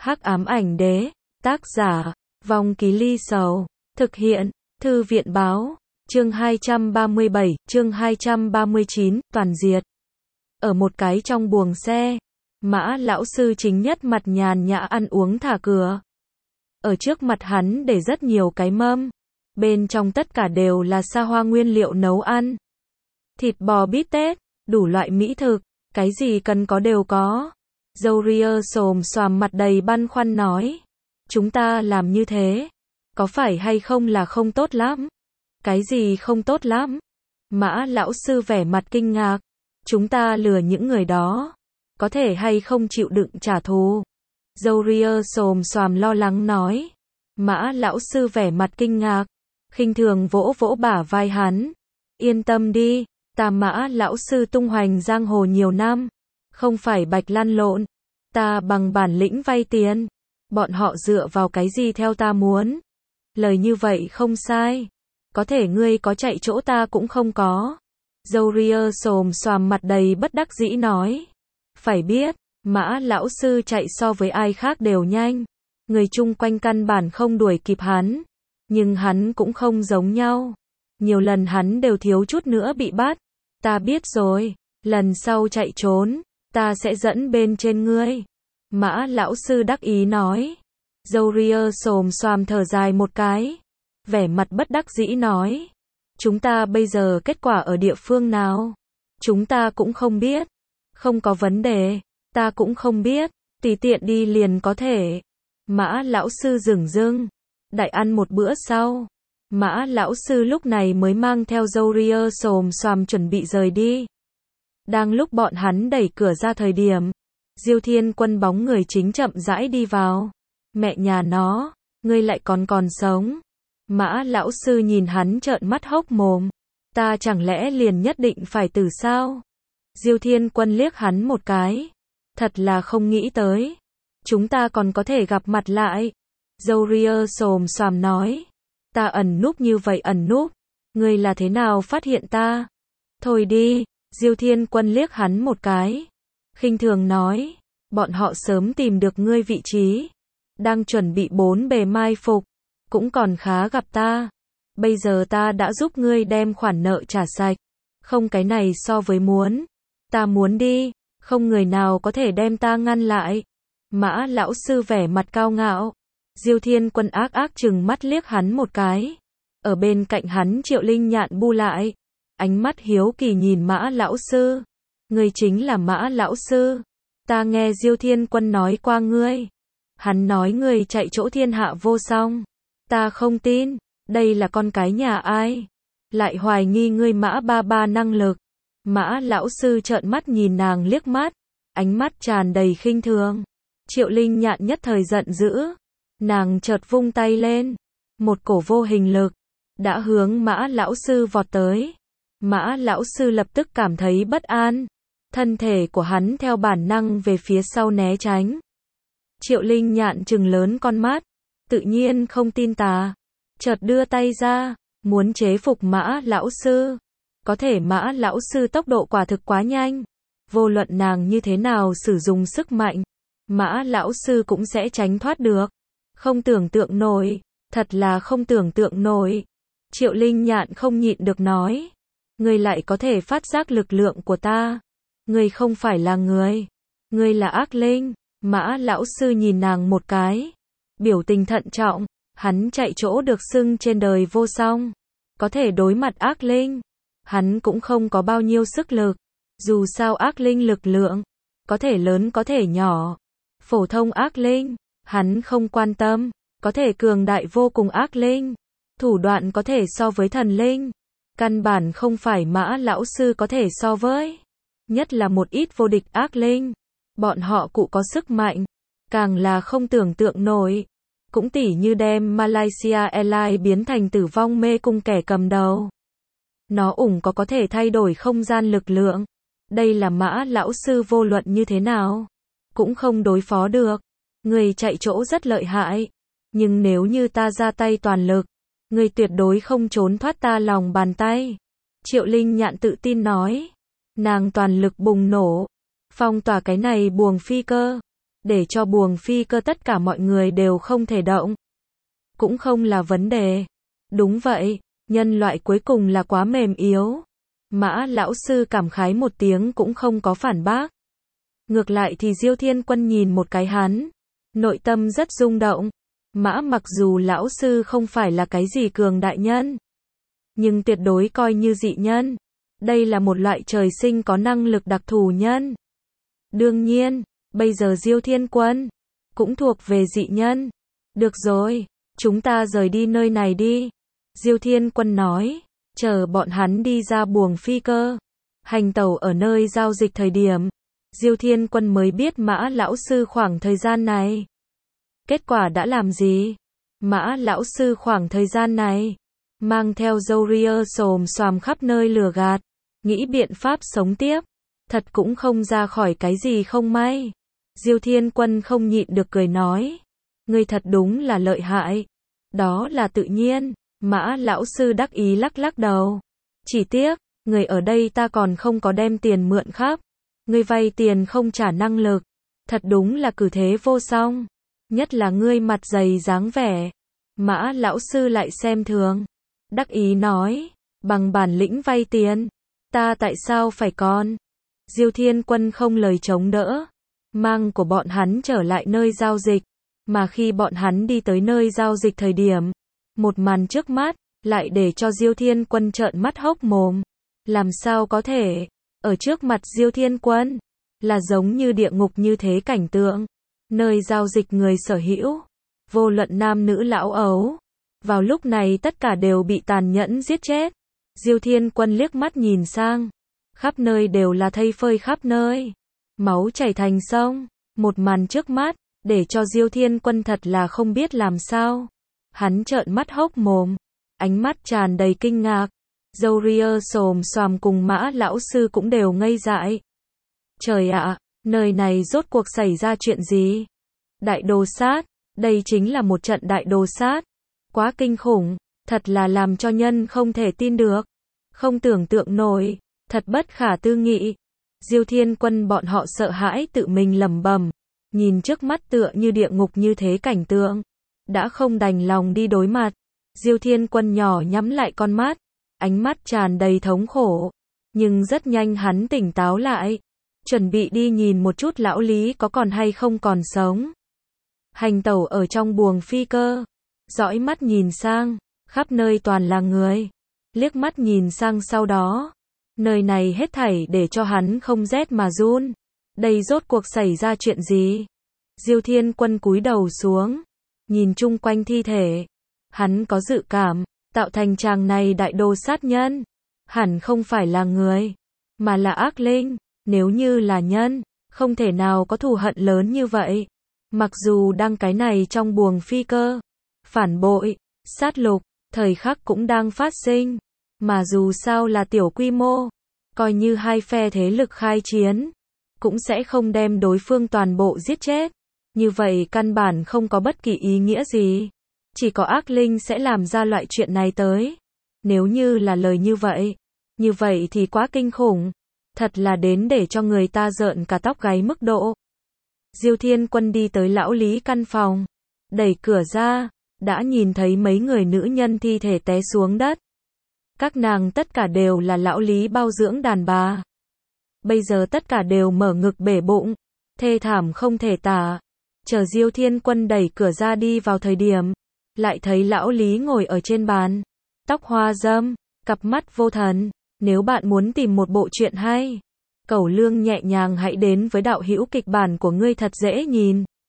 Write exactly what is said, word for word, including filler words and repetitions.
Hắc ám ảnh đế, tác giả, Vong Ký Ly Sầu, thực hiện, Thư viện báo, chương hai trăm ba mươi bảy, chương hai trăm ba mươi chín, toàn diệt. Ở một cái trong buồng xe, Mã lão sư chính nhất mặt nhàn nhã ăn uống thả cửa. Ở trước mặt hắn để rất nhiều cái mâm, bên trong tất cả đều là xa hoa nguyên liệu nấu ăn. Thịt bò bít tết, đủ loại mỹ thực, cái gì cần có đều có. Zoria xồm xoàm mặt đầy băn khoăn nói, chúng ta làm như thế, có phải hay không là không tốt lắm? Cái gì không tốt lắm? Mã lão sư vẻ mặt kinh ngạc, chúng ta lừa những người đó, có thể hay không chịu đựng trả thù? Zoria xồm xoàm lo lắng nói. Mã lão sư vẻ mặt kinh ngạc, khinh thường vỗ vỗ bả vai hắn. Yên tâm đi, ta Mã lão sư tung hoành giang hồ nhiều năm, không phải bạch lăn lộn, ta bằng bản lĩnh vay tiền, bọn họ dựa vào cái gì theo ta muốn? Lời như vậy không sai, có thể ngươi có chạy chỗ ta cũng không có. Zoria xồm xoàm mặt đầy bất đắc dĩ nói. Phải biết, Mã lão sư chạy so với ai khác đều nhanh, người chung quanh căn bản không đuổi kịp hắn, nhưng hắn cũng không giống nhau. Nhiều lần hắn đều thiếu chút nữa bị bắt. Ta biết rồi, lần sau chạy trốn, ta sẽ dẫn bên trên ngươi. Mã lão sư đắc ý nói. Zoria xồm xoàm thở dài một cái, vẻ mặt bất đắc dĩ nói. Chúng ta bây giờ kết quả ở địa phương nào? Chúng ta cũng không biết. Không có vấn đề, ta cũng không biết, tùy tiện đi liền có thể. Mã lão sư dửng dưng, đại ăn một bữa sau. Mã lão sư lúc này mới mang theo Zoria xồm xoàm chuẩn bị rời đi. Đang lúc bọn hắn đẩy cửa ra thời điểm, Diêu Thiên Quân bóng người chính chậm rãi đi vào. Mẹ nhà nó, ngươi lại còn còn sống. Mã lão sư nhìn hắn trợn mắt hốc mồm. Ta chẳng lẽ liền nhất định phải tử sao? Diêu Thiên Quân liếc hắn một cái. Thật là không nghĩ tới. Chúng ta còn có thể gặp mặt lại. Zoria xồm xoàm nói. Ta ẩn núp như vậy ẩn núp. Ngươi là thế nào phát hiện ta? Thôi đi. Diêu Thiên Quân liếc hắn một cái, khinh thường nói. Bọn họ sớm tìm được ngươi vị trí, đang chuẩn bị bốn bề mai phục, cũng còn khá gặp ta. Bây giờ ta đã giúp ngươi đem khoản nợ trả sạch. Không cái này so với muốn. Ta muốn đi, không người nào có thể đem ta ngăn lại. Mã lão sư vẻ mặt cao ngạo. Diêu Thiên Quân ác ác chừng mắt liếc hắn một cái. Ở bên cạnh hắn Triệu Linh Nhạn bu lại, ánh mắt hiếu kỳ nhìn Mã lão sư. Ngươi chính là Mã lão sư. Ta nghe Diêu Thiên Quân nói qua ngươi. Hắn nói ngươi chạy chỗ thiên hạ vô song. Ta không tin, đây là con cái nhà ai? Lại hoài nghi ngươi Mã ba ba năng lực. Mã lão sư trợn mắt nhìn nàng liếc mắt, ánh mắt tràn đầy khinh thường. Triệu Linh Nhạn nhất thời giận dữ, nàng chợt vung tay lên, một cổ vô hình lực đã hướng Mã lão sư vọt tới. Mã lão sư lập tức cảm thấy bất an, thân thể của hắn theo bản năng về phía sau né tránh. Triệu Linh Nhạn trừng lớn con mắt, tự nhiên không tin tà, chợt đưa tay ra, muốn chế phục Mã lão sư. Có thể Mã lão sư tốc độ quả thực quá nhanh, vô luận nàng như thế nào sử dụng sức mạnh, Mã lão sư cũng sẽ tránh thoát được. Không tưởng tượng nổi, thật là không tưởng tượng nổi. Triệu Linh Nhạn không nhịn được nói, ngươi lại có thể phát giác lực lượng của ta. Ngươi không phải là người, ngươi là ác linh. Mã lão sư nhìn nàng một cái, biểu tình thận trọng, hắn chạy chỗ được xưng trên đời vô song, có thể đối mặt ác linh. Hắn cũng không có bao nhiêu sức lực, dù sao ác linh lực lượng, có thể lớn có thể nhỏ. Phổ thông ác linh, hắn không quan tâm, có thể cường đại vô cùng ác linh, thủ đoạn có thể so với thần linh, căn bản không phải Mã lão sư có thể so với. Nhất là một ít vô địch ác linh, bọn họ cụ có sức mạnh, càng là không tưởng tượng nổi. Cũng tỉ như đem Malaysia Airlines biến thành tử vong mê cung kẻ cầm đầu. Nó ủng có có thể thay đổi không gian lực lượng. Đây là Mã lão sư vô luận như thế nào cũng không đối phó được. Người chạy chỗ rất lợi hại, nhưng nếu như ta ra tay toàn lực, người tuyệt đối không trốn thoát ta lòng bàn tay. Triệu Linh Nhạn tự tin nói. Nàng toàn lực bùng nổ, phong tỏa cái này buồng phi cơ. để cho buồng phi cơ tất cả mọi người đều không thể động. Cũng không là vấn đề. Đúng vậy, nhân loại cuối cùng là quá mềm yếu. Mã lão sư cảm khái một tiếng cũng không có phản bác. Ngược lại thì Diêu Thiên Quân nhìn một cái hắn, nội tâm rất rung động. Mã mặc dù lão sư không phải là cái gì cường đại nhân, nhưng tuyệt đối coi như dị nhân. Đây là một loại trời sinh có năng lực đặc thù nhân. Đương nhiên, bây giờ Diêu Thiên Quân cũng thuộc về dị nhân. Được rồi, chúng ta rời đi nơi này đi. Diêu Thiên Quân nói, chờ bọn hắn đi ra buồng phi cơ, hành tẩu ở nơi giao dịch thời điểm. Diêu Thiên Quân mới biết Mã lão sư khoảng thời gian này. Kết quả đã làm gì? Mã lão sư khoảng thời gian này, mang theo dâu ria xồm xoàm khắp nơi lừa gạt, nghĩ biện pháp sống tiếp. Thật cũng không ra khỏi cái gì không may. Diêu Thiên Quân không nhịn được cười nói, ngươi thật đúng là lợi hại. Đó là tự nhiên. Mã lão sư đắc ý lắc lắc đầu. Chỉ tiếc, người ở đây ta còn không có đem tiền mượn khắp. Ngươi vay tiền không trả năng lực. Thật đúng là cử thế vô song. Nhất là ngươi mặt dày dáng vẻ. Mã lão sư lại xem thường. Đắc ý nói, bằng bản lĩnh vay tiền, ta tại sao phải còn? Diêu Thiên Quân không lời chống đỡ. Mang của bọn hắn trở lại nơi giao dịch. Mà khi bọn hắn đi tới nơi giao dịch thời điểm, một màn trước mắt, lại để cho Diêu Thiên Quân trợn mắt hốc mồm. Làm sao có thể, ở trước mặt Diêu Thiên Quân, là giống như địa ngục như thế cảnh tượng. Nơi giao dịch người sở hữu, vô luận nam nữ lão ấu, vào lúc này tất cả đều bị tàn nhẫn giết chết. Diêu Thiên Quân liếc mắt nhìn sang, khắp nơi đều là thây phơi khắp nơi, máu chảy thành sông. Một màn trước mắt, để cho Diêu Thiên Quân thật là không biết làm sao. Hắn trợn mắt hốc mồm, ánh mắt tràn đầy kinh ngạc. Dâu ria xồm xoàm cùng Mã lão sư cũng đều ngây dại. Trời ạ, nơi này rốt cuộc xảy ra chuyện gì? Đại đồ sát, đây chính là một trận đại đồ sát. Quá kinh khủng, thật là làm cho nhân không thể tin được. Không tưởng tượng nổi, thật bất khả tư nghị. Diêu Thiên Quân bọn họ sợ hãi tự mình lẩm bẩm, nhìn trước mắt tựa như địa ngục như thế cảnh tượng, đã không đành lòng đi đối mặt. Diêu Thiên Quân nhỏ nhắm lại con mắt, ánh mắt tràn đầy thống khổ, nhưng rất nhanh hắn tỉnh táo lại, chuẩn bị đi nhìn một chút lão Lý có còn hay không còn sống. Hành tẩu ở trong buồng phi cơ, dõi mắt nhìn sang, khắp nơi toàn là người, liếc mắt nhìn sang sau đó, nơi này hết thảy để cho hắn không rét mà run. Đây rốt cuộc xảy ra chuyện gì? Diêu Thiên Quân cúi đầu xuống, nhìn chung quanh thi thể, hắn có dự cảm, tạo thành tràng này đại đồ sát nhân, hẳn không phải là người, mà là ác linh. Nếu như là nhân, không thể nào có thù hận lớn như vậy. Mặc dù đang cái này trong buồng phi cơ, phản bội, sát lục, thời khắc cũng đang phát sinh, mà dù sao là tiểu quy mô, coi như hai phe thế lực khai chiến, cũng sẽ không đem đối phương toàn bộ giết chết. Như vậy căn bản không có bất kỳ ý nghĩa gì. Chỉ có ác linh sẽ làm ra loại chuyện này tới. Nếu như là lời như vậy, như vậy thì quá kinh khủng. Thật là đến để cho người ta rợn cả tóc gáy mức độ. Diêu Thiên Quân đi tới lão Lý căn phòng, đẩy cửa ra, đã nhìn thấy mấy người nữ nhân thi thể té xuống đất. Các nàng tất cả đều là lão Lý bao dưỡng đàn bà. Bây giờ tất cả đều mở ngực bể bụng, thê thảm không thể tả. Chờ Diêu Thiên Quân đẩy cửa ra đi vào thời điểm, lại thấy lão Lý ngồi ở trên bàn, tóc hoa râm, cặp mắt vô thần. Nếu bạn muốn tìm một bộ truyện hay, cẩu lương nhẹ nhàng hãy đến với đạo hữu kịch bản của ngươi thật dễ nhìn.